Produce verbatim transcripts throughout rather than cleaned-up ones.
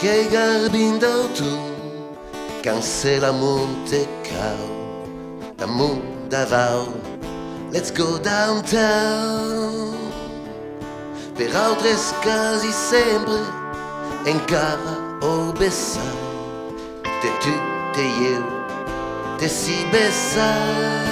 che garbindo tu, cancela Monte Cao, da Munda Val, let's go downtown. Per altres casi sempre encara o bessai, te tu, te eu, te si bessai.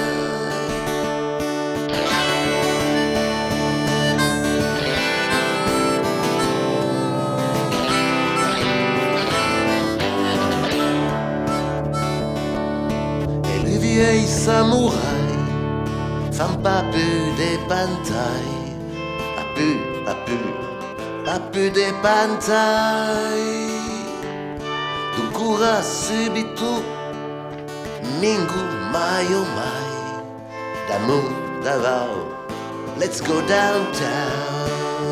I samouraï fan pas plus des pantailles, pas plus, pas plus, pas plus des pantailles. Duncura subito, mingu mai o mai, da mu da val, let's go downtown.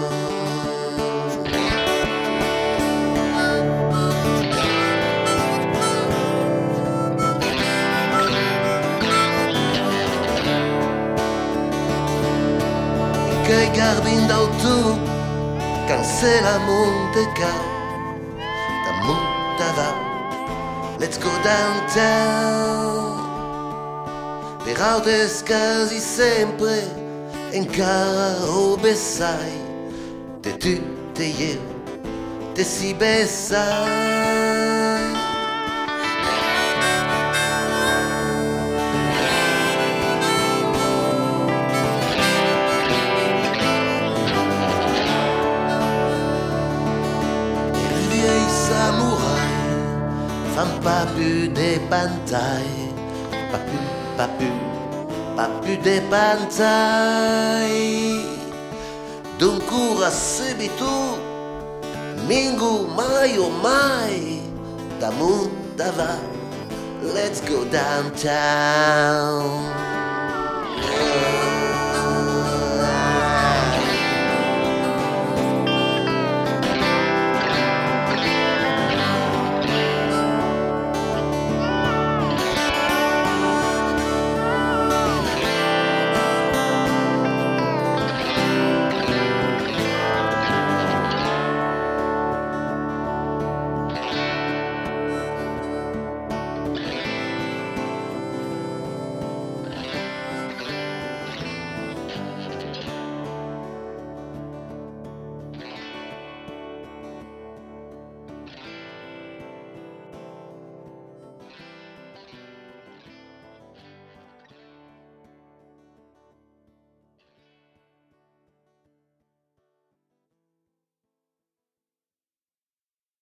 Che garbindo tu, cancela Monte Cao, da Munda Val, let's go downtown. Per altres casi sempre encara o bessai, te tu, te eu, te si bessai. Fan pas plus des pantailles, pas plus, pas plus, pas plus des pantailles. Duncura subito, mingu mai o mai, da Munda Val, let's go downtown.